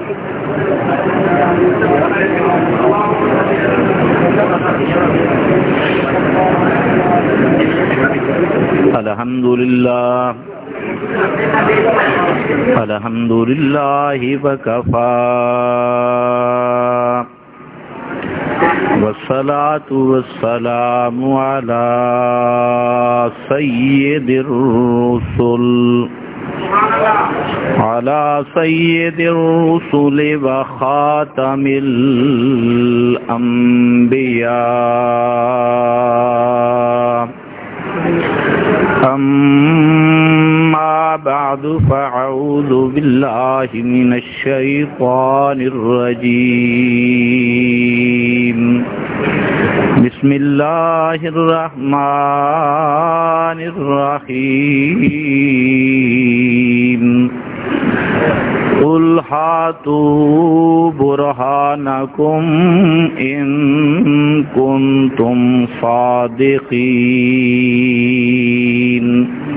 الحمدللہ وکفا والصلاة والسلام علی سید الرسل وخاتم الانبیاء اما بعد فاعوذ باللہ من الشیطان الرجیم بسم اللہ الرحمن الرحیم قل ہاتوا برہانکم ان کنتم صادقین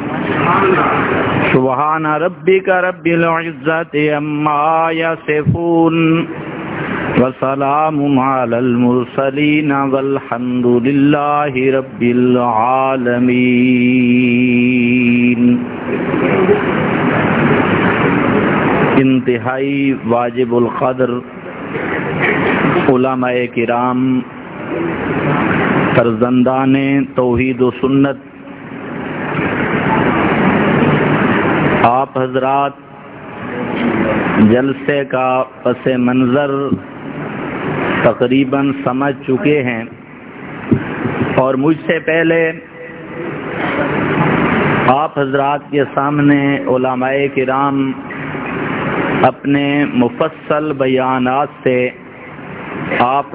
سبحان ربک رب العزت عما یصفون وسلام علی المرسلین والحمد للہ رب العالمین۔ انتہائی واجب القدر علماء کرام، فرزندان توحید و سنت، آپ حضرات جلسے کا پس منظر تقریباً سمجھ چکے ہیں، اور مجھ سے پہلے آپ حضرات کے سامنے علماء کرام اپنے مفصل بیانات سے آپ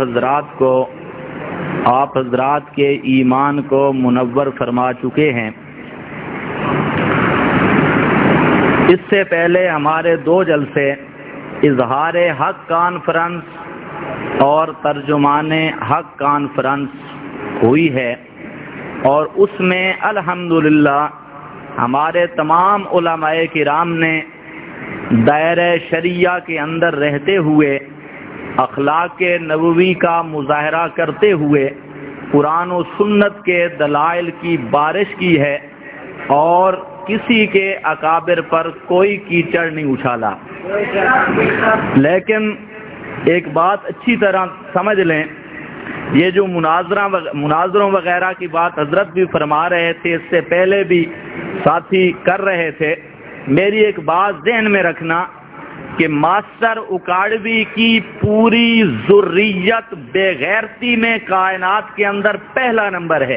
حضرات کے ایمان کو منور فرما چکے ہیں۔ اس سے پہلے ہمارے 2 جلسے اظہار حق کانفرنس اور ترجمان حق کانفرنس ہوئی ہے، اور اس میں الحمدللہ ہمارے تمام علماء کرام نے دائرہ شریعہ کے اندر رہتے ہوئے اخلاق نبوی کا مظاہرہ کرتے ہوئے قرآن و سنت کے دلائل کی بارش کی ہے، اور کسی کے اکابر پر کوئی کیچڑ نہیں اچھالا۔ لیکن ایک بات اچھی طرح سمجھ لیں، یہ جو مناظروں وغیرہ کی بات حضرت بھی فرما رہے تھے، اس سے پہلے بھی ساتھی کر رہے تھے، میری ایک بات ذہن میں رکھنا کہ ماسٹر اکاڑوی کی پوری ذریت بے غیرتی میں کائنات کے اندر پہلا نمبر ہے۔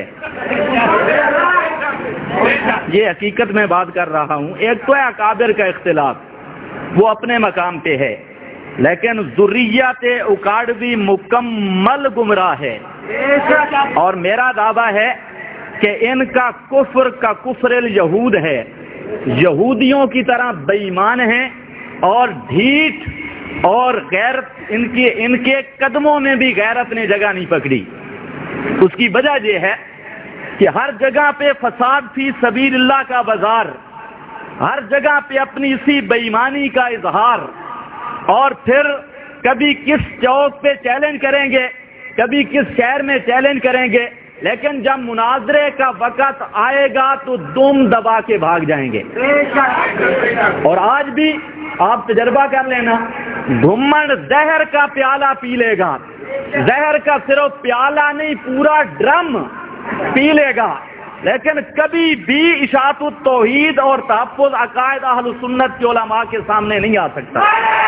یہ حقیقت میں بات کر رہا ہوں۔ ایک تو ہے اکابر کا اختلاف، وہ اپنے مقام پہ ہے، لیکن ذریت اکاڑوی مکمل گمراہ ہے، اور میرا دعویٰ ہے کہ ان کا کفر الیہود ہے، یہودیوں کی طرح بے ایمان ہیں، اور ڈھیٹ اور غیرت ان کے قدموں میں بھی غیرت نے جگہ نہیں پکڑی۔ اس کی وجہ یہ ہے کہ ہر جگہ پہ فساد فی سبیل اللہ کا بازار، ہر جگہ پہ اپنی اسی بے ایمانی کا اظہار، اور پھر کبھی کس چوک پہ چیلنج کریں گے، کبھی کس شہر میں چیلنج کریں گے، لیکن جب مناظرے کا وقت آئے گا تو دم دبا کے بھاگ جائیں گے۔ اور آج بھی آپ تجربہ کر لینا، گھمنڈ زہر کا پیالہ پی لے گا، زہر کا صرف پیالہ نہیں پورا ڈرم پی لے گا، لیکن کبھی بھی اشاعت التوحید اور تحفظ عقائد اہل سنت کے علماء کے سامنے نہیں آ سکتا۔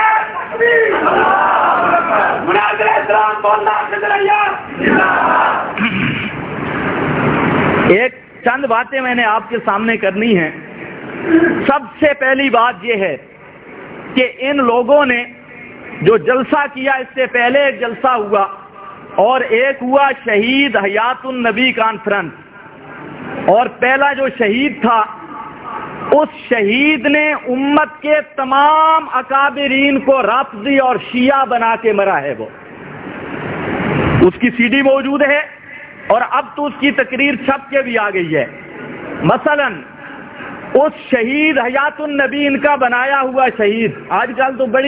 ایک چند باتیں میں نے آپ کے سامنے کرنی ہیں۔ سب سے پہلی بات یہ ہے کہ ان لوگوں نے جو جلسہ کیا، اس سے پہلے ایک جلسہ ہوا اور ایک ہوا شہید حیات النبی کانفرنس، اور پہلا جو شہید تھا اس شہید نے امت کے تمام اکابرین کو رافضی اور شیعہ بنا کے مرا ہے۔ وہ اس کی سی ڈی موجود ہے، اور اب تو اس کی تقریر چھپ کے بھی آ گئی ہے۔ مثلا اس شہید حیات النبی ان کا بنایا ہوا شہید، آج کل تو بڑی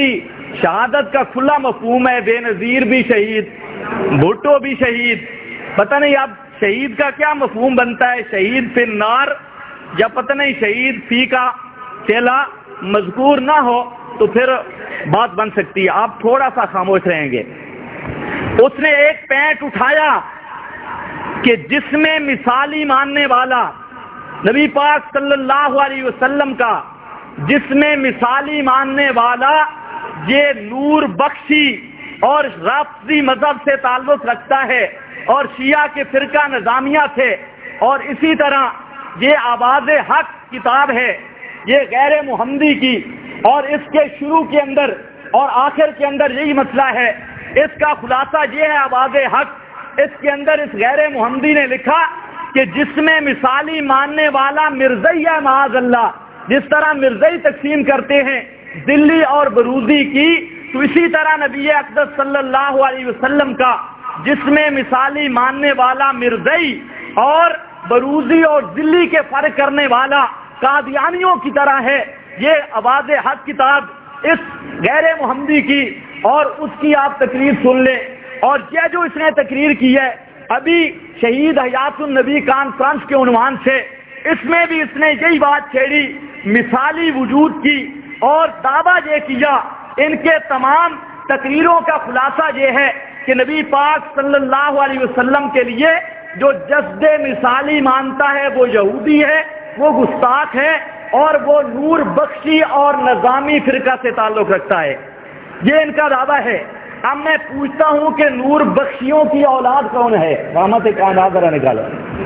شہادت کا کھلا مفہوم ہے، بے نظیر بھی شہید، بھٹو بھی شہید. پتہ نہیں اب شہید کا کیا مفہوم بنتا ہے، شہید فی النار یا پتہ نہیں شہید فی کا چیلا مذکور نہ ہو تو پھر بات بن سکتی ہے. آپ تھوڑا سا خاموش رہیں گے. اس نے ایک پینٹ اٹھایا کہ جس میں مثالی ماننے والا نبی پاک صلی اللہ علیہ وسلم کا، جس میں مثالی ماننے والا یہ نور بخشی اور رافضی مذہب سے تعلق رکھتا ہے اور شیعہ کے فرقہ نظامیہ سے، اور اسی طرح یہ آواز حق کتاب ہے، یہ غیر محمدی کی، اور اس کے شروع کے اندر اور آخر کے اندر یہی مسئلہ ہے. اس کا خلاصہ یہ ہے آواز حق. اس کے اندر اس غیر محمدی نے لکھا کہ جس میں مثالی ماننے والا مرزئی ہے معاذ اللہ، جس طرح مرزئی تقسیم کرتے ہیں دلی اور بروزی کی، تو اسی طرح نبی اقدس صلی اللہ علیہ وسلم کا جس میں مثالی ماننے والا مرزئی اور بروزی اور دلی کے فرق کرنے والا قادیانیوں کی طرح ہے. یہ آواز حق کتاب اس غیر محمدی کی، اور اس کی آپ تقریر سن لیں. اور یہ جو اس نے تقریر کی ہے ابھی شہید حیات النبی کانفرنس کے عنوان سے، اس میں بھی اس نے یہی بات چھیڑی، مثالی وجود کی، اور دعویٰ یہ کیا. ان کے تمام تقریروں کا خلاصہ یہ ہے کہ نبی پاک صلی اللہ علیہ وسلم کے لیے جو جسد مثالی مانتا ہے وہ یہودی ہے، وہ گستاخ ہے، اور وہ نور بخشی اور نظامی فرقہ سے تعلق رکھتا ہے. یہ ان کا دعویٰ ہے. اب میں پوچھتا ہوں کہ نور بخشیوں کی اولاد کون ہے؟ رحمت کائنات ذرا نکالو.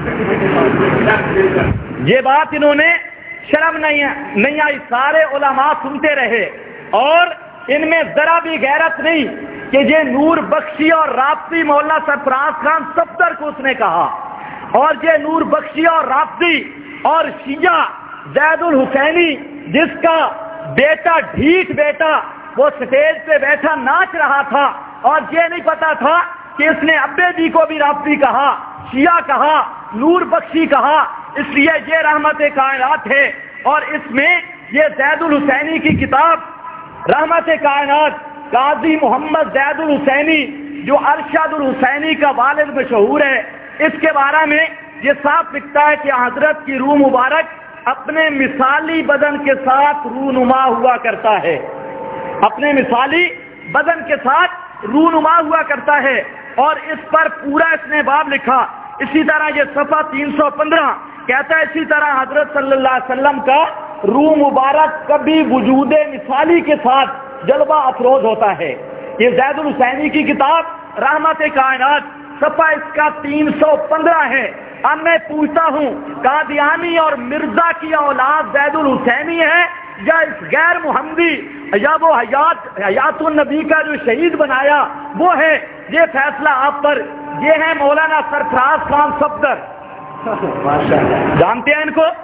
یہ بات انہوں نے شرم نہیں آئی، سارے علماء سنتے رہے، اور ان میں ذرا بھی غیرت نہیں کہ یہ نور بخشی اور رافضی مولانا سرفراز خان صفدر کو اس نے کہا، اور یہ نور بخشی اور رافضی اور شیعہ زید الحسینی جس کا بیٹا ڈھیٹ بیٹا وہ سٹیج پہ بیٹھا ناچ رہا تھا، اور یہ نہیں پتا تھا کہ اس نے ابے جی کو بھی رافضی کہا، شیعہ کہا، نور بخشی کہا. اس لیے یہ رحمت کائنات ہے. اور اس میں یہ زید الحسینی کی کتاب رحمت کائنات قاضی محمد زید الحسینی جو ارشد الحسینی کا والد مشہور ہے، اس کے بارے میں یہ صاف لکھتا ہے کہ حضرت کی روح مبارک اپنے مثالی بدن کے ساتھ رونما ہوا کرتا ہے، اپنے مثالی بدن کے ساتھ رونما ہوا کرتا ہے. اور اس پر پورا اس نے باب لکھا. اسی طرح یہ صفحہ 315 کہتا ہے اسی طرح حضرت صلی اللہ علیہ وسلم کا روح مبارک کبھی وجود مثالی کے ساتھ جلوہ افروز ہوتا ہے. یہ زید الحسینی کی کتاب رحمت کائنات صفحہ اس کا 315 ہے. اب میں پوچھتا ہوں قادیانی اور مرزا کی اولاد زید الحسینی ہے یا اس غیر محمدی یا وہ حیات النبی کا جو شہید بنایا وہ ہے؟ یہ فیصلہ آپ پر. یہ ہے مولانا سرفراز خان صفدر. جانتے ہیں ان کو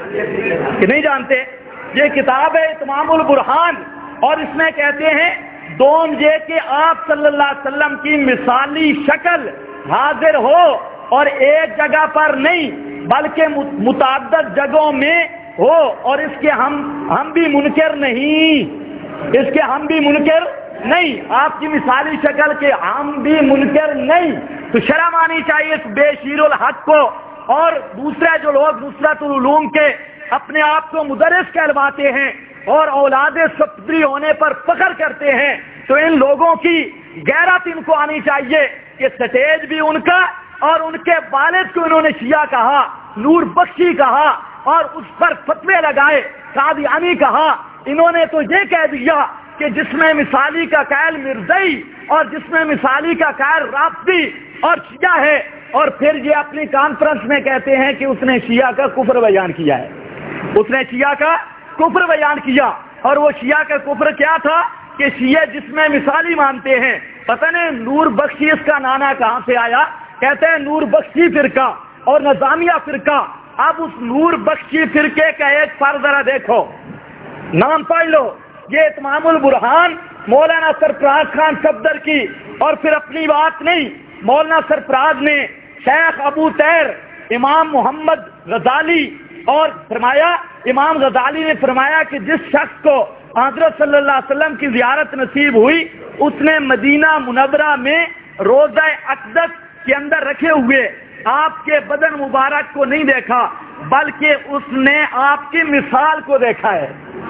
کہ نہیں جانتے؟ یہ کتاب ہے اتمام البرہان، اور اس میں کہتے ہیں دوم یہ کہ آپ صلی اللہ علیہ وسلم کی مثالی شکل حاضر ہو اور ایک جگہ پر نہیں بلکہ متعدد جگہوں میں ہو، اور اس کے ہم بھی منکر نہیں، اس کے ہم بھی منکر نہیں، آپ کی مثالی شکل کے ہم بھی منکر نہیں. تو شرم آنی چاہیے اس بے شیر الحق کو. اور دوسرے جو لوگ نصرت العلوم کے اپنے آپ کو مدرس کہلواتے ہیں اور اولاد صفدری ہونے پر فخر کرتے ہیں، تو ان لوگوں کی غیرت ان کو آنی چاہیے کہ سٹیج بھی ان کا، اور ان کے والد کو انہوں نے شیعہ کہا، نور بخشی کہا، اور اس پر فتوے لگائے، قادیانی کہا. انہوں نے تو یہ کہہ دیا کہ جس میں مثالی کا قائل مرزئی اور جس میں مثالی کا قائل رافضی اور شیعہ ہے. اور پھر یہ اپنی کانفرنس میں کہتے ہیں کہ اس نے شیعہ کا کفر بیان کیا ہے، اس نے شیعہ کا کفر بیان کیا. اور وہ شیعہ کا کفر کیا تھا کہ شیعہ جس میں مثالی مانتے ہیں. پتہ نہیں نور بخشی اس کا نانا کہاں سے آیا. کہتے ہیں نور بخشی فرقہ اور نظامیہ فرقہ. اب اس نور بخشی فرقے کا ایک فرد ذرا دیکھو، نام پڑھ لو. یہ اتمام البرہان مولانا سرفراز خان صفدر کی. اور پھر اپنی بات نہیں، مولانا سرفراز نے شیخ ابو طاہر امام محمد غزالی اور فرمایا، امام غزالی نے فرمایا کہ جس شخص کو حضرت صلی اللہ علیہ وسلم کی زیارت نصیب ہوئی، اس نے مدینہ منورہ میں روضہ اقدس کے اندر رکھے ہوئے آپ کے بدن مبارک کو نہیں دیکھا، بلکہ اس نے آپ کی مثال کو دیکھا ہے،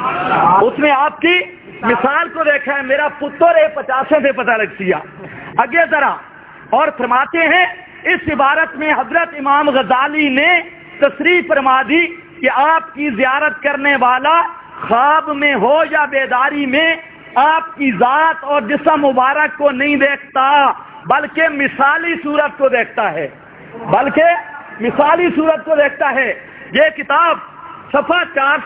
اس نے آپ کی مثال کو دیکھا ہے۔ میرا پتر 50 سے پتہ لگ سیا اگے ذرا، اور فرماتے ہیں اس عبارت میں حضرت امام غزالی نے تصریح فرما دی کہ آپ کی زیارت کرنے والا خواب میں ہو یا بیداری میں آپ کی ذات اور جسم مبارک کو نہیں دیکھتا، بلکہ مثالی صورت کو دیکھتا ہے، بلکہ مثالی صورت کو دیکھتا ہے۔ یہ کتاب صفحہ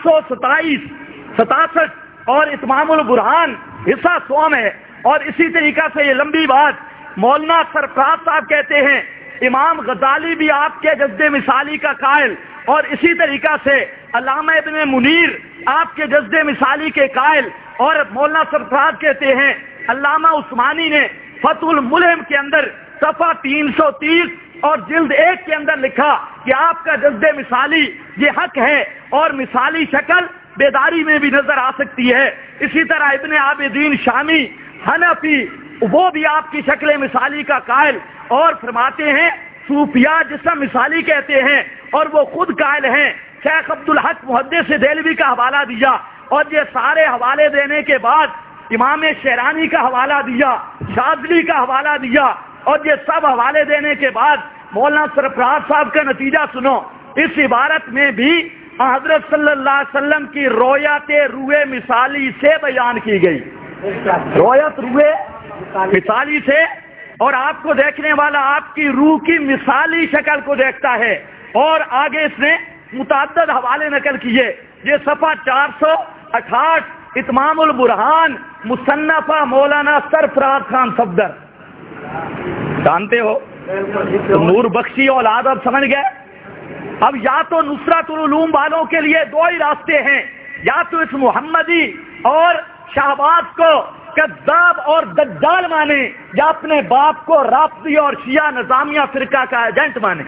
427 67 اور اتمام البرہان حصہ 100 ہے۔ اور اسی طریقہ سے یہ لمبی بات مولانا سرفراز صاحب کہتے ہیں امام غزالی بھی آپ کے جذب مثالی کا قائل، اور اسی طریقہ سے علامہ ابن منیر آپ کے جذب مثالی کے قائل، اور مولانا سرفراز کہتے ہیں علامہ عثمانی نے فتح الملہم کے اندر صفحہ 330 اور جلد 1 کے اندر لکھا کہ آپ کا جذب مثالی یہ حق ہے، اور مثالی شکل بیداری میں بھی نظر آ سکتی ہے۔ اسی طرح ابن عابدین شامی حنفی وہ بھی آپ کی شکل مثالی کا قائل، اور فرماتے ہیں صوفیاء جسم مثالی کہتے ہیں، اور وہ خود قائل ہیں۔ شیخ عبدالحق محدث دہلوی کا حوالہ دیا، اور یہ سارے حوالے دینے کے بعد امام شیرانی کا حوالہ دیا، شاذلی کا حوالہ دیا، اور یہ سب حوالے دینے کے بعد مولانا سرفراز صاحب کا نتیجہ سنو۔ اس عبارت میں بھی حضرت صلی اللہ علیہ وسلم کی رویت روح مثالی سے بیان کی گئی، رویت روح مثالی سے، اور آپ کو دیکھنے والا آپ کی روح کی مثالی شکل کو دیکھتا ہے۔ اور آگے اس نے متعدد حوالے نقل کیے، یہ صفحہ 468 اتمام البرہان مصنفہ مولانا سرفراز خان صفدر، جانتے ہو نور بخشی اولاد، اب سمجھ گئے۔ اب یا تو نصرت العلوم والوں کے لیے دو ہی راستے ہیں، یا تو اس محمدی اور شہباز کو کذاب اور دجال مانے، یا اپنے باپ کو رافضی اور شیعہ نظامیہ فرقہ کا ایجنٹ مانے۔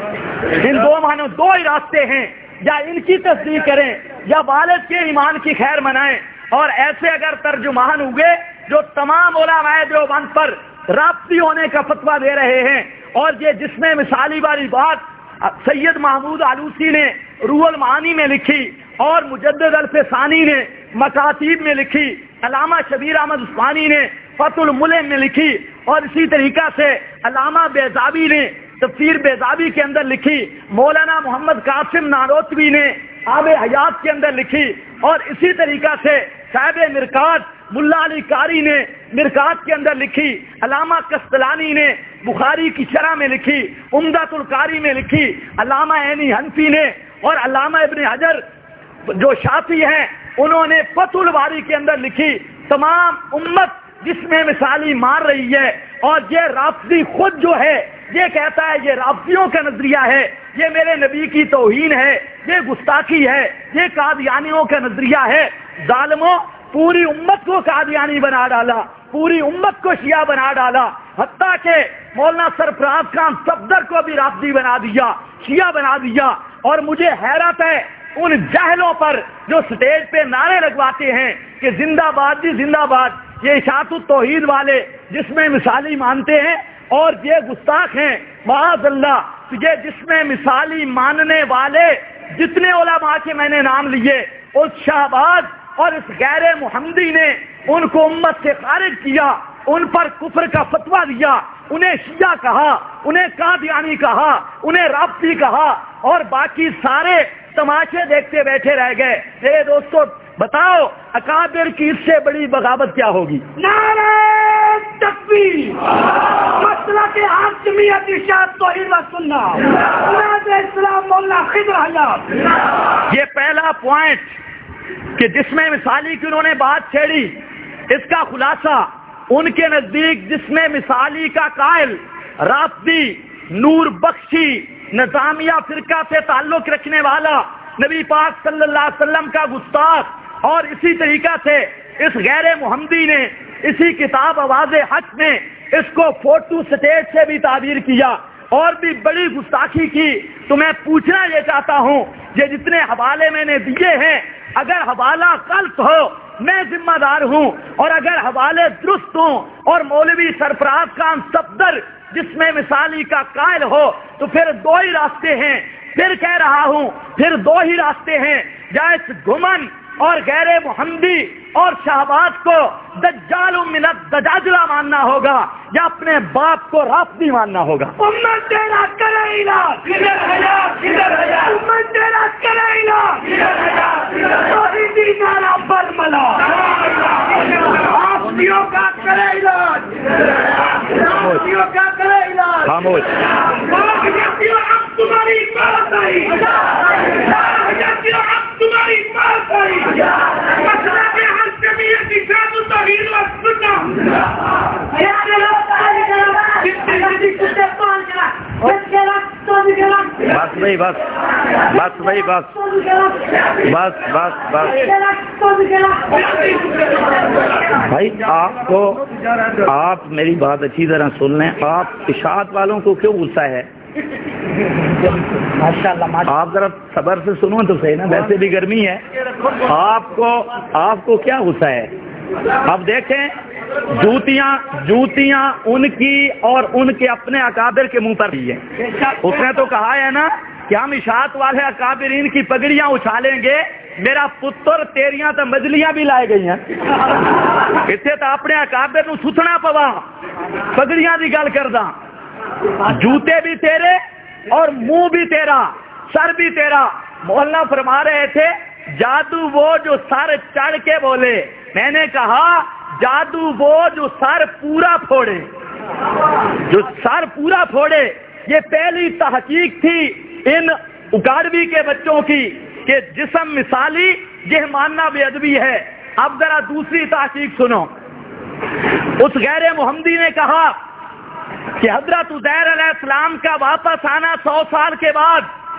ان دو معنوں دو ہی راستے ہیں، یا ان کی تصدیق کریں یا والد کے ایمان کی خیر منائیں۔ اور ایسے اگر ترجمان ہوئے جو تمام علماء دیوبند پر رافضی ہونے کا فتویٰ دے رہے ہیں، اور یہ جس میں مثالی والی بات سید محمود آلوسی نے روح المعانی میں لکھی، اور مجدد الفسانی نے مکاتیب میں لکھی، علامہ شبیر احمد عثمانی نے فتح الملہم میں لکھی، اور اسی طریقہ سے علامہ بیضاوی نے تفسیر بیضاوی کے اندر لکھی، مولانا محمد قاسم نانوتوی نے آب حیات کے اندر لکھی، اور اسی طریقہ سے صاحب مرکات ملا علی قاری نے مرکات کے اندر لکھی، علامہ قسطلانی نے بخاری کی شرح میں لکھی، عمدۃ القاری میں لکھی، علامہ عینی حنفی نے، اور علامہ ابن حجر جو شافعی ہیں انہوں نے فتح الباری کے اندر لکھی۔ تمام امت جس میں مثالی مار رہی ہے، اور یہ رافضی خود جو ہے یہ کہتا ہے یہ رافضیوں کا نظریہ ہے، یہ میرے نبی کی توہین ہے، یہ گستاخی ہے، یہ قادیانیوں کا نظریہ ہے۔ ظالموں، پوری امت کو قادیانی بنا ڈالا، پوری امت کو شیعہ بنا ڈالا، حتیٰ کہ مولانا سرفراز خان صفدر کو بھی رافضی بنا دیا، شیعہ بنا دیا۔ اور مجھے حیرت ہے ان جاہلوں پر جو سٹیج پہ نعرے لگواتے ہیں کہ زندہ باد جی زندہ باد، یہ اشاعت التوحید والے جس میں مثالی مانتے ہیں، اور یہ گستاخ ہیں معاذ اللہ۔ یہ جس میں مثالی ماننے والے جتنے علماء کے میں نے نام لیے، اس شہباز اور اس غیر محمدی نے ان کو امت سے خارج کیا، ان پر کفر کا فتویٰ دیا، انہیں شیعہ کہا، انہیں قادیانی کہا، انہیں رافضی کہا، اور باقی سارے تماشے دیکھتے بیٹھے رہ گئے۔ میرے دوستو بتاؤ اکابر کی اس سے بڑی بغاوت کیا ہوگی؟ نعرہ تکبیر، مسلک حاکمیت اشاعت توحید و سنت، نعرہ اسلام مولانا خضر حیات۔ یہ پہلا پوائنٹ کہ جس میں مثالی کی انہوں نے بات چھیڑی، اس کا خلاصہ ان کے نزدیک جس میں مثالی کا قائل رافضی، نور بخشی، نظامیہ فرقہ سے تعلق رکھنے والا، نبی پاک صلی اللہ علیہ وسلم کا گستاخ، اور اسی طریقہ سے اس غیر محمدی نے اسی کتاب آواز حق میں اس کو فوٹو سٹیج سے بھی تعبیر کیا، اور بھی بڑی گستاخی کی۔ تو میں پوچھنا یہ چاہتا ہوں، یہ جتنے حوالے میں نے دیے ہیں، اگر حوالہ غلط ہو میں ذمہ دار ہوں، اور اگر حوالے درست ہوں اور مولوی سرفراز خان صفدر جس میں مثالی کا قائل ہو تو پھر دو ہی راستے ہیں. پھر کہہ رہا ہوں پھر دو ہی راستے ہیں، یا اس گھمن اور غیر محمدی اور شہباز کو دجال من الدجاجلہ ماننا ہوگا، یا اپنے باپ کو رافضی ماننا ہوگا. امت تیرا کرے علاج، امت تیرا کرے علاج، توحیدی نعرہ برملا، رافضیوں کا کرے علاج، رافضیوں کا کرے علاج. خاموش. رافضیوں اب تمہاری بات آئی، رافضیوں اب تمہاری بات آئی. مسئلہ کے ہر جمعیت اشاعت توحید و سنت. بس بھائی بس بس بھائی بس بس بس بس بھائی، آپ میری بات اچھی طرح سن لیں. آپ اشاعت والوں کو کیوں غصہ ہے؟ آپ ذرا صبر سے سنو تو صحیح نا، ویسے بھی گرمی ہے. آپ کو کیا غصہ ہے؟ اب دیکھیں، جوتیاں ان کی اور ان کے اپنے اکابر کے منہ پر بھی ہے. اس نے تو کہا ہے نا کہ ہم اشاعت والے اکابرین کی پگڑیاں اچھالیں گے. میرا پتر تیریاں تو مجلیاں بھی لائے گئی ہیں، اتنے تو اپنے اکابر نو ستنا پوا، پگڑیاں دی گل کردا. جوتے بھی تیرے اور منہ بھی تیرا، سر بھی تیرا. مولانا فرما رہے تھے جادو وہ جو سر چڑھ کے بولے. میں نے کہا جادو وہ جو سر پورا پھوڑے، جو سر پورا پھوڑے. یہ پہلی تحقیق تھی ان اکاڑوی کے بچوں کی کہ جسم مثالی یہ ماننا بے ادبی ہے. اب ذرا دوسری تحقیق سنو. اس غیر محمدی نے کہا کہ حضرت عزیر علیہ السلام کا واپس آنا 100 سال کے بعد،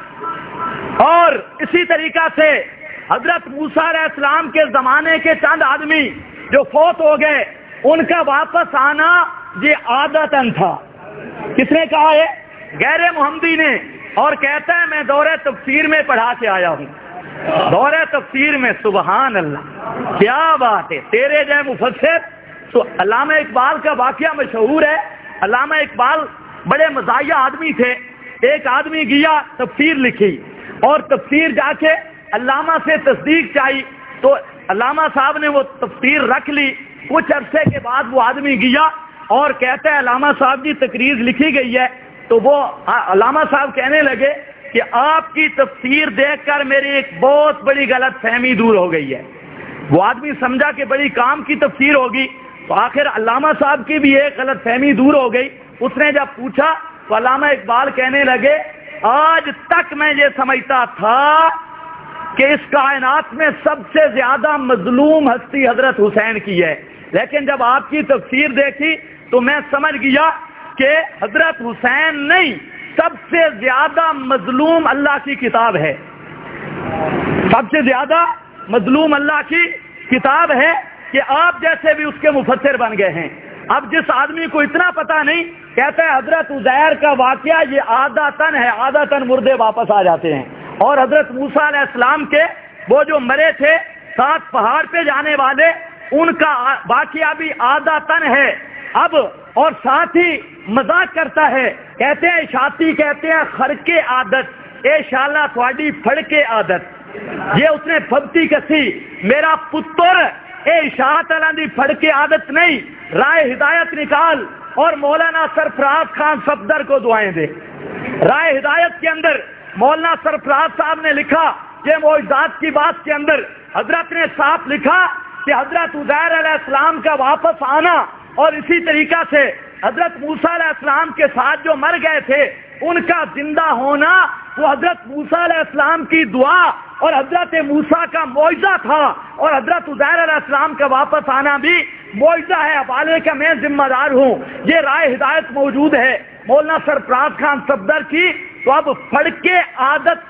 اور اسی طریقہ سے حضرت موسیٰ علیہ السلام کے زمانے کے چند آدمی جو فوت ہو گئے ان کا واپس آنا یہ عادتاً تھا. کس نے کہا ہے؟ غیر محمدی نے. اور کہتا ہے میں دورہ تفسیر میں پڑھا کے آیا ہوں. دورہ تفسیر میں، سبحان اللہ، کیا بات ہے. تیرے جائے مفسر. تو علامہ اقبال کا واقعہ مشہور ہے. علامہ اقبال بڑے مزاحیہ آدمی تھے. ایک آدمی گیا تفسیر لکھی، اور تفسیر جا کے علامہ سے تصدیق چاہی، تو علامہ صاحب نے وہ تفسیر رکھ لی. کچھ عرصے کے بعد وہ آدمی گیا اور کہتا ہے علامہ صاحب کی تقریر لکھی گئی ہے. تو وہ علامہ صاحب کہنے لگے کہ آپ کی تفسیر دیکھ کر میری ایک بہت بڑی غلط فہمی دور ہو گئی ہے. وہ آدمی سمجھا کہ بڑی کام کی تفسیر ہوگی، تو آخر علامہ صاحب کی بھی ایک غلط فہمی دور ہو گئی. اس نے جب پوچھا تو علامہ اقبال کہنے لگے آج تک میں یہ سمجھتا تھا کہ اس کائنات میں سب سے زیادہ مظلوم ہستی حضرت حسین کی ہے، لیکن جب آپ کی تفسیر دیکھی تو میں سمجھ گیا کہ حضرت حسین نہیں، سب سے زیادہ مظلوم اللہ کی کتاب ہے. سب سے زیادہ مظلوم اللہ کی کتاب ہے کہ آپ جیسے بھی اس کے مفسر بن گئے ہیں. اب جس آدمی کو اتنا پتا نہیں، کہتا ہے حضرت عزیر کا واقعہ یہ عادتاً ہے، عادتاً مردے واپس آ جاتے ہیں. اور حضرت موسیٰ علیہ السلام کے وہ جو مرے تھے 7 پہاڑ پہ جانے والے، ان کا واقعہ بھی عادتاً ہے. اب اور ساتھ ہی مذاق کرتا ہے، کہتے ہیں اشاعتی کہتے ہیں خرقے عادت، اے شالا تھوڑی پھڑکے عادت. یہ اس نے پھبتی کسی. میرا پتر اے اشاعت والا دی پھڑکے عادت نہیں، رائے ہدایت نکال اور مولانا سرفراز خان صفدر کو دعائیں دے. رائے ہدایت کے اندر مولانا سرفراز صاحب نے لکھا کہ معجزات کی بات کے اندر حضرت نے صاف لکھا کہ حضرت عزیر علیہ السلام کا واپس آنا اور اسی طریقہ سے حضرت موسیٰ علیہ السلام کے ساتھ جو مر گئے تھے ان کا زندہ ہونا وہ حضرت موسیٰ علیہ السلام کی دعا اور حضرت موسیٰ کا معجزہ تھا، اور حضرت عزیر علیہ السلام کا واپس آنا بھی معجزہ ہے. حوالے کا میں ذمہ دار ہوں. یہ رائے ہدایت موجود ہے مولانا سرفراز خان صفدر کی. تو اب پھڑکے عادت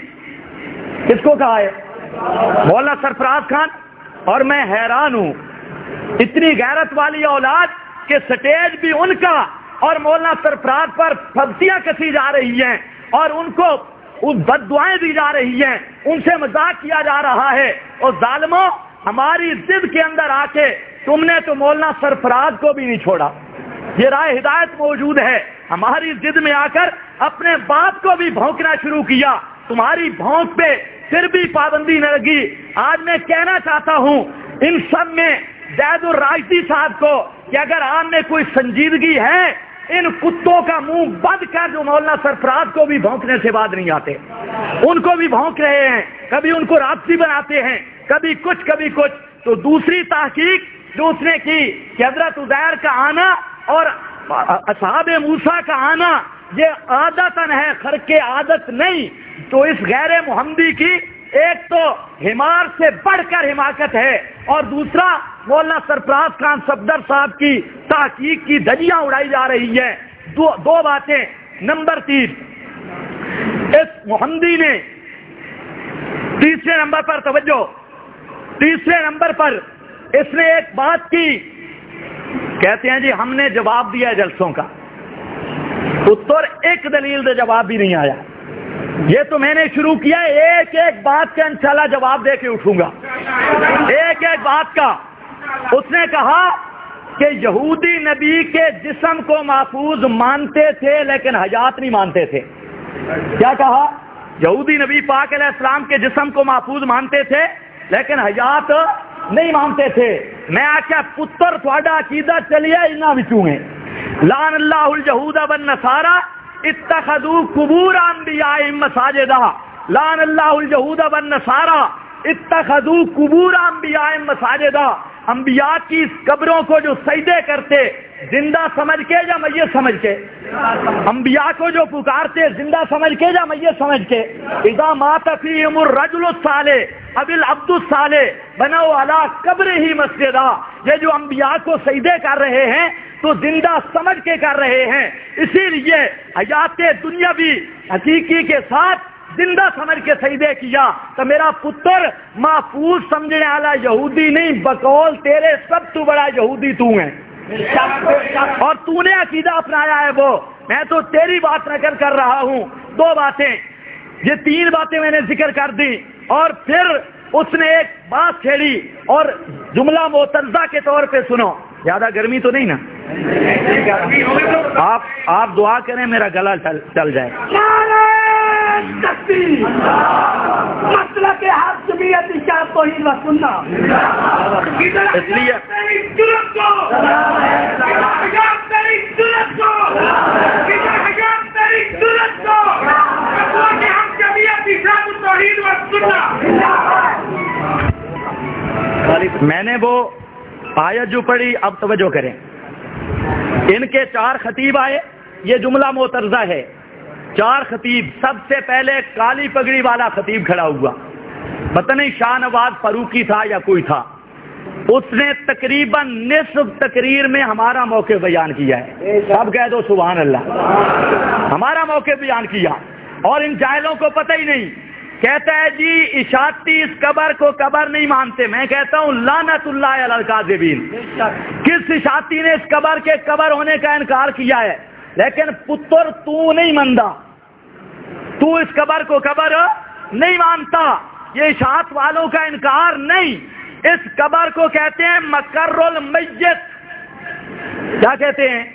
کس کو کہا ہے؟ مولانا سرفراز خان. اور میں حیران ہوں، اتنی غیرت والی اولاد کہ سٹیج بھی ان کا اور مولانا سرفراز پر پھبتیاں کسی جا رہی ہیں اور ان کو بد دعائیں دی جا رہی ہیں، ان سے مذاق کیا جا رہا ہے. اور ظالموں، ہماری ضد کے اندر آ کے تم نے تو مولانا سرفراز کو بھی نہیں چھوڑا. یہ رائے ہدایت موجود ہے. ہماری ضد میں آ کر اپنے باپ کو بھی بھونکنا شروع کیا. تمہاری بھونک پہ پھر بھی پابندی نہ لگی. آج میں کہنا چاہتا ہوں ان سب میں زید الراشدی صاحب کو کہ اگر آپ میں کوئی سنجیدگی ہے, ان کتوں کا منہ بند کر جو مولانا سرفراز کو بھی بھونکنے سے بعد نہیں آتے. ان کو بھی بھونک رہے ہیں, کبھی ان کو رابطی بناتے ہیں, کبھی کچھ کبھی کچھ. تو دوسری تحقیق جو اس نے کی کہ حضرت عزیر کا آنا اور اصحاب موسیٰ کا آنا یہ عادتاً ہے, خرق عادت نہیں. تو اس غیر محمدی کی ایک تو حمار سے بڑھ کر حماقت ہے, اور دوسرا مولانا سرفراز خان صفدر صاحب کی تحقیق کی دھجیاں اڑائی جا رہی ہے. دو باتیں. نمبر 3, اس محمدی نے تیسرے نمبر پر توجہ, تیسرے نمبر پر اس نے ایک بات کی, کہتے ہیں جی ہم نے جواب دیا جلسوں کا, اتر ایک دلیل سے جواب بھی نہیں آیا. یہ تو میں نے شروع کیا, ایک ایک بات کا انشاءاللہ جواب دے کے اٹھوں گا, ایک ایک بات کا. اس نے کہا کہ یہودی نبی کے جسم کو محفوظ مانتے تھے لیکن حیات نہیں مانتے تھے. کیا کہا؟ یہودی نبی پاک علیہ السلام کے جسم کو محفوظ مانتے تھے لیکن حیات نہیں مانتے تھے. میں آخیا پتر تھوڑا عقیدہ چلیا انہاں وچوں ہے. لعن اللہ الجہود والنصارى اتخذوا قبور انبیائهم مساجدا. لعن اللہ الجہود والنصارى اتخذوا قبور انبیائهم مساجدا. انبیاء کی قبروں کو جو سجدے کرتے زندہ سمجھ کے یا میت سمجھ کے, انبیاء کو جو پکارتے زندہ سمجھ کے یا میت سمجھ کے. اذا مات فیہم الرجل الصالح اب العبد الصالح بنوا علی قبرہ مسجدا. یہ جو انبیاء کو سجدے کر رہے ہیں تو زندہ سمجھ کے کر رہے ہیں. اسی لیے حیات دنیاوی حقیقی کے ساتھ زندہ سمجھ کے سجدے کیا. تو میرا پتر محفوظ سمجھنے والا یہودی نہیں, بقول تیرے سب تو بڑا یہودی تو ہے, اور تو نے عقیدہ اپنایا ہے وہ. میں تو تیری بات نقل کر رہا ہوں. 2 باتیں, یہ 3 باتیں میں نے ذکر کر دی, اور پھر اس نے ایک بات چھیڑی اور جملہ معترضہ کے طور پہ سنو. زیادہ گرمی تو نہیں نا؟ آپ دعا کریں میرا گلا چل جائے. مسئلہ کے ہاتھ جمعیت اشاعت توحید و سنت, اس لیے میں نے وہ آیت جو پڑھی, اب توجہ کریں. ان کے 4 خطیب آئے, یہ جملہ معترضہ ہے. 4 خطیب. سب سے پہلے کالی پگڑی والا خطیب کھڑا ہوا, پتہ نہیں شاہ نواز فاروقی تھا یا کوئی تھا. اس نے تقریباً نصف تقریر میں ہمارا موقف بیان کیا ہے. سب کہہ دو سبحان اللہ. ہمارا موقف بیان کیا, اور ان جاہلوں کو پتہ ہی نہیں. کہتا ہے جی اشاعتی اس قبر کو قبر نہیں مانتے. میں کہتا ہوں لعنت اللہ علی الکاذبین. کس اشاعتی نے اس قبر کے قبر ہونے کا انکار کیا ہے؟ لیکن پتر تو نہیں مانتا, تو اس قبر کو قبر نہیں مانتا. یہ اشاعت والوں کا انکار نہیں. اس قبر کو کہتے ہیں مقر المیت. کیا کہتے ہیں؟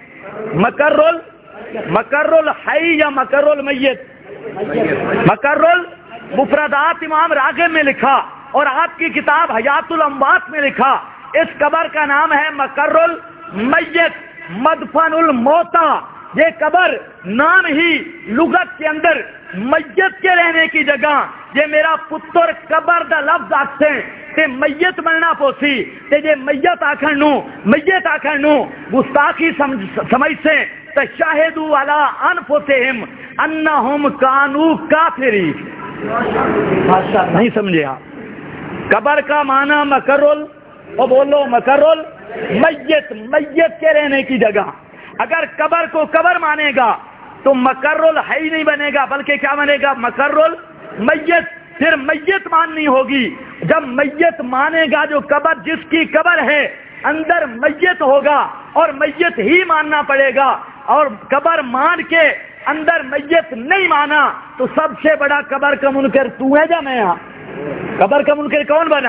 مقر الحی یا مقر المیت؟ مقر المفردات امام راغب میں لکھا, اور آپ کی کتاب حیات الاموات میں لکھا. اس قبر کا نام ہے مقر المیت, مدفن الموتا. یہ قبر نام ہی لغت کے اندر میت کے رہنے کی جگہ. یہ میرا پتر قبر دا لفظ آکھتے تے میت مرنا پوسی تے یہ میت آکھن نو گستاخی سمجھ سے تشاہدوا علی انفسہم انہم کانوا کافرین. نہیں سمجھے آپ؟ قبر کا معنی مقرل, اور بولو مقرل میت, میت کے رہنے کی جگہ. اگر قبر کو قبر مانے گا تو مقرل حی نہیں بنے گا, بلکہ کیا بنے گا؟ مقرل میت. پھر میت ماننی ہوگی. جب میت مانے گا, جو قبر جس کی قبر ہے اندر میت ہوگا, اور میت ہی ماننا پڑے گا. اور قبر مان کے اندر میت نہیں مانا تو سب سے بڑا قبر کا منکر تو ہے یا میں؟ قبر کا منکر کون بنا؟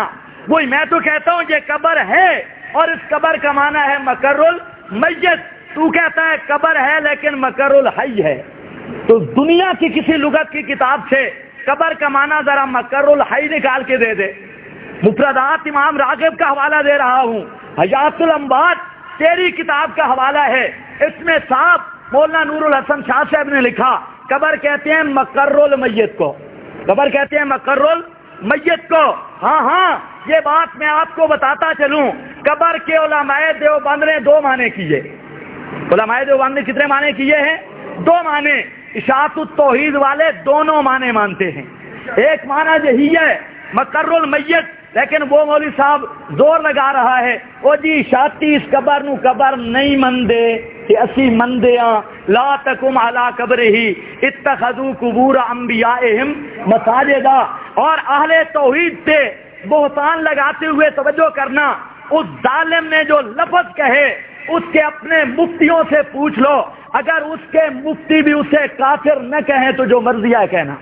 وہی میں تو کہتا ہوں یہ قبر ہے اور اس قبر کا معنی ہے مقر المیت، تو کہتا ہے قبر ہے لیکن مقر الحی ہے۔ تو دنیا کی کسی لغت کی کتاب سے قبر کا معنی ذرا مقر الحی نکال کے دے دے۔ مفردات امام راغب کا حوالہ دے رہا ہوں، حیات الاموات تیری کتاب کا حوالہ ہے، اس میں صاحب مولانا نور الحسن شاہ صاحب نے لکھا قبر کہتے ہیں مقر المیت کو، قبر کہتے ہیں مقر المیت کو۔ ہاں ہاں یہ بات میں آپ کو بتاتا چلوں، قبر کے علماء دیوبند نے 2 معنی کیے، علماء دیوبند نے کتنے معنی کیے ہیں؟ 2 معنی۔ اشاعت التوحید والے دونوں معنی مانتے ہیں، ایک معنی یہی ہے مقر المیت، لیکن وہ مولوی صاحب زور لگا رہا ہے وہ جی شاتی اس قبر نو قبر نہیں مندے کہ اسی مندیاں لا تکم علی قبرہی اتخذوا قبور انبیائہم مساجدا۔ اور اہل توحید سے بہتان لگاتے ہوئے توجہ کرنا، اس ظالم نے جو لفظ کہے اس کے اپنے مفتیوں سے پوچھ لو، اگر اس کے مفتی بھی اسے کافر نہ کہیں تو جو مرضی ہے کہنا۔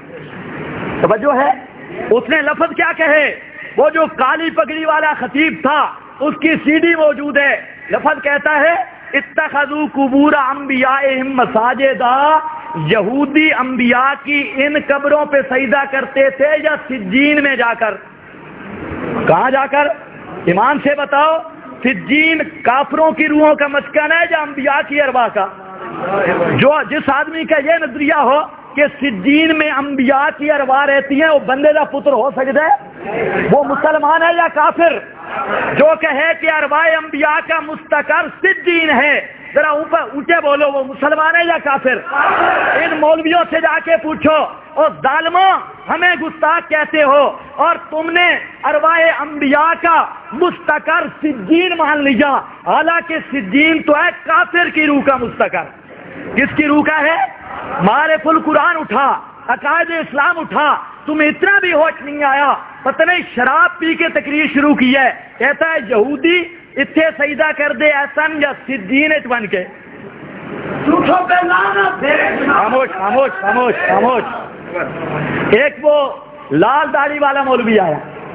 توجہ ہے، اس نے لفظ کیا کہے؟ وہ جو کالی پگڑی والا خطیب تھا اس کی سی ڈی موجود ہے، لفظ کہتا ہے اتخذوا قبور انبیائہم مساجدا، یہودی انبیاء کی ان قبروں پہ سجدہ کرتے تھے یا سجین میں جا کر؟ کہاں جا کر؟ ایمان سے بتاؤ، سجین کافروں کی روحوں کا مسکن ہے یا انبیاء کی ارواح کا؟ جو جس آدمی کا یہ نظریہ ہو کہ سجین میں انبیاء کی ارواح رہتی ہیں وہ بندے کا پتر ہو سکتا ہے؟ وہ مسلمان ہے یا کافر؟ جو کہے کہ ارواح انبیاء کا مستقر سجین ہے، ذرا اوپر اونچے بولو، وہ مسلمان ہے یا کافر؟ ان مولویوں سے جا کے پوچھو، اور ظالموں ہمیں گستاخ کہتے ہو اور تم نے ارواح انبیاء کا مستقر سجین مان لیا، حالانکہ سجین تو ہے کافر کی روح کا مستقر۔ کس کی روح کا ہے؟ معارف القرآن اٹھا، عقائد اسلام اٹھا، تمہیں اتنا بھی ہوش نہیں آیا، پتہ نہیں شراب پی کے تقریر شروع کی ہے، کہتا ہے یہودی اتنے سجدہ کر دے ایسن یا سجین بن کے۔ خاموش خاموش خاموش خاموش۔ ایک وہ لال داڑھی والا مولوی آیا،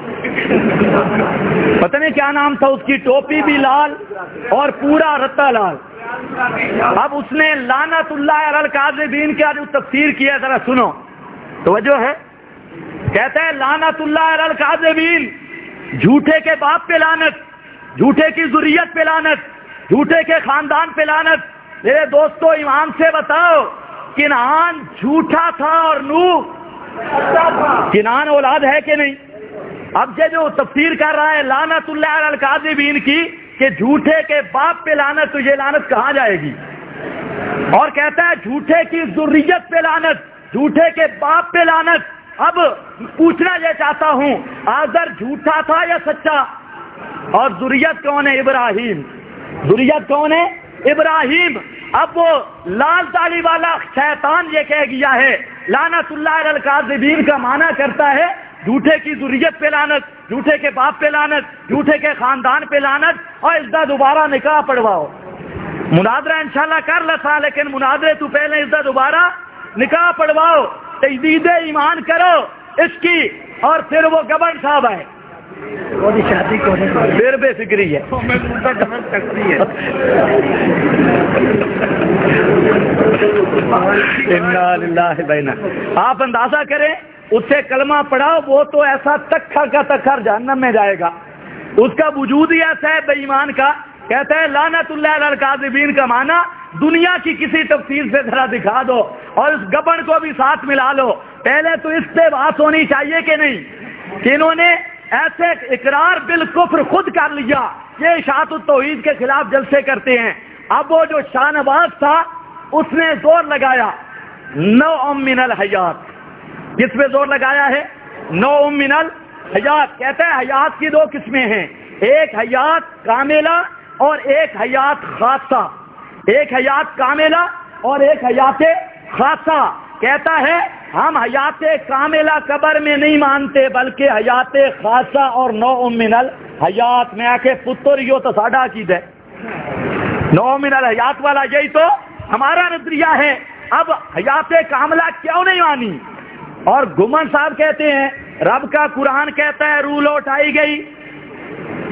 پتہ نہیں کیا نام تھا اس کی، ٹوپی بھی لال اور پورا رتا لال۔ اب اس نے لعنت اللہ علی الکاذبین کا جو تفسیر کیا ذرا سنو، توجہ ہے، کہتا ہے لعنت اللہ علی الکاذبین، جھوٹے کے باپ پہ لعنت، جھوٹے کی ذریت پہ لعنت، جھوٹے کے خاندان پہ لعنت۔ میرے دوستو ایمان سے بتاؤ، کنعان جھوٹا تھا اور نوح کنعان اولاد ہے کہ نہیں؟ اب یہ جو تفسیر کر رہا ہے لعنت اللہ علی الکاذبین کی کہ جھوٹے کے باپ پہ لعنت، تو یہ لعنت کہاں جائے گی؟ اور کہتا ہے جھوٹے کی ذریت پہ لعنت، جھوٹے کے باپ پہ لعنت۔ اب پوچھنا یہ چاہتا ہوں آذر جھوٹا تھا یا سچا؟ اور ذریت کون ہے؟ ابراہیم۔ ذریت کون ہے؟ ابراہیم۔ اب وہ لال داڑھی والا شیطان یہ کہہ گیا ہے لعنت اللہ علی الکاذبین کا معنی کرتا ہے جھوٹے کی ذریت پہ لعنت، جھوٹے کے باپ پہ لعنت، جھوٹے کے خاندان پہ لعنت، اور اس دا دوبارہ نکاح پڑھواؤ۔ مناظرہ انشاءاللہ کر لسا، لیکن مناظرے تو پہلے اس دا دوبارہ نکاح پڑھواؤ، تجدید ایمان کرو اس کی، اور پھر وہ گبن صاحب آئے شادی کو پھر بے فکری ہے۔ آپ اندازہ کریں اس سے کلمہ پڑھاؤ، وہ تو ایسا تکھر کا تکھر جہنم میں جائے گا، اس کا وجود ہی ایسا ہے بے ایمان کا۔ کہتا ہے لعنت اللہ علی الکاذبین کا معنی دنیا کی کسی تفسیر سے ذرا دکھا دو، اور اس گبن کو بھی ساتھ ملا لو۔ پہلے تو اس سے بات ہونی چاہیے کہ نہیں کہ انہوں نے ایسے اقرار بالکفر خود کر لیا، یہ اشاعت التوحید کے خلاف جلسے کرتے ہیں۔ اب وہ جو شاہ نواز تھا اس نے زور لگایا نوع من الحیات، کس پہ زور لگایا ہے؟ نوع من الحیات۔ کہتا ہے حیات کی 2 قسمیں ہیں، ایک حیات کاملہ اور ایک حیات خاصہ، ایک حیات کاملہ اور ایک حیات خاصہ۔ کہتا ہے ہم حیات کاملہ قبر میں نہیں مانتے بلکہ حیات خاصہ اور نوع من الحیات میں آ کے پتر یہ تو ساڈا عقیدہ ہے، نوع من الحیات والا یہی تو ہمارا نظریہ ہے۔ اب حیات کاملہ کیوں نہیں مانی؟ اور گمن صاحب کہتے ہیں رب کا قرآن کہتا ہے روح لوٹائی گئی،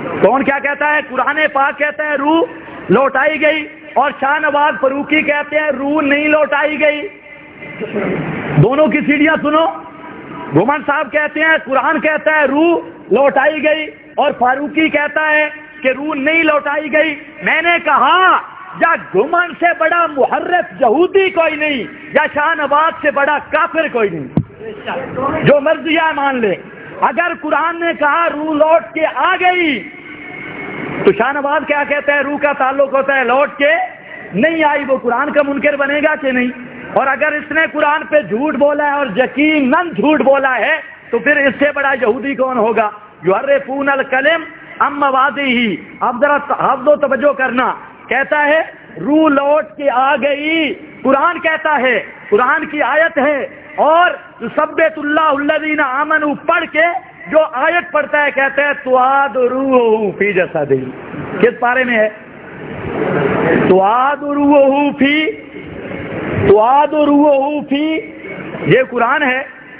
کون کیا کہتا ہے؟ قرآن پاک کہتا ہے روح لوٹائی گئی، اور شاہ نواز فاروقی کہتے ہیں روح نہیں لوٹائی گئی۔ دونوں کی سیڑھیاں سنو، گھمن صاحب کہتے ہیں قرآن کہتا ہے روح لوٹائی گئی، اور فاروقی کہتا ہے کہ روح نہیں لوٹائی گئی۔ میں نے کہا یا گھمن سے بڑا محرف یہودی کوئی نہیں، یا شاہ نواز سے بڑا کافر کوئی نہیں، جو مرضی ہے مان لے۔ اگر قرآن نے کہا روح لوٹ کے آ گئی تو شاہ نواز کیا کہتا ہے؟ روح کا تعلق ہوتا ہے لوٹ کے نہیں آئی، وہ قرآن کا منکر بنے گا کہ نہیں؟ اور اگر اس نے قرآن پہ جھوٹ بولا ہے اور یقیناً جھوٹ بولا ہے تو پھر اس سے بڑا یہودی کون ہوگا؟ یحرفون الکلم عن مواضعہ۔ اب ذرا حفظ و توجہ کرنا، کہتا ہے روح لوٹ کے آ گئی، قرآن کہتا ہے، قرآن کی آیت ہے، اور یثبت اللہ الذین آمنوا پڑھ کے جو آیت پڑھتا ہے کہتا ہے تعاد روحہ فی جسدہ۔ کس پارے میں ہے؟ تعاد روحہ فی، تعاد روحہ فی، یہ قرآن ہے۔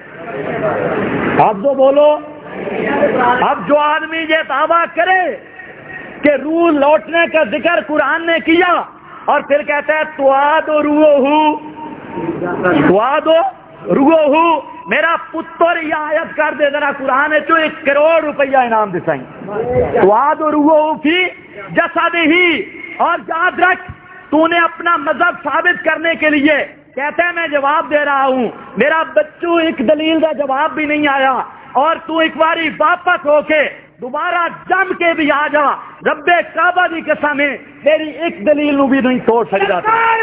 اب تو بولو، اب جو آدمی یہ دعویٰ کرے کہ روح لوٹنے کا ذکر قرآن نے کیا اور پھر کہتا ہے تعاد روحہ، تعاد روحہ، میرا پتر یہ آیت کر دے ذرا، قرآن ہے جو 1 کروڑ روپیہ انعام دسائیں۔ تعاد روحہ فی جسدہ، اور یاد رکھ تو نے اپنا مذہب ثابت کرنے کے لیے کہتا ہے میں جواب دے رہا ہوں، میرا بچوں ایک دلیل کا جواب بھی نہیں آیا، اور تو ایک باری واپس ہو کے دوبارہ جم کے بھی آ جا، رب کعبہ کی قسم ہے تیری ایک دلیل نو بھی نہیں توڑ سکتا۔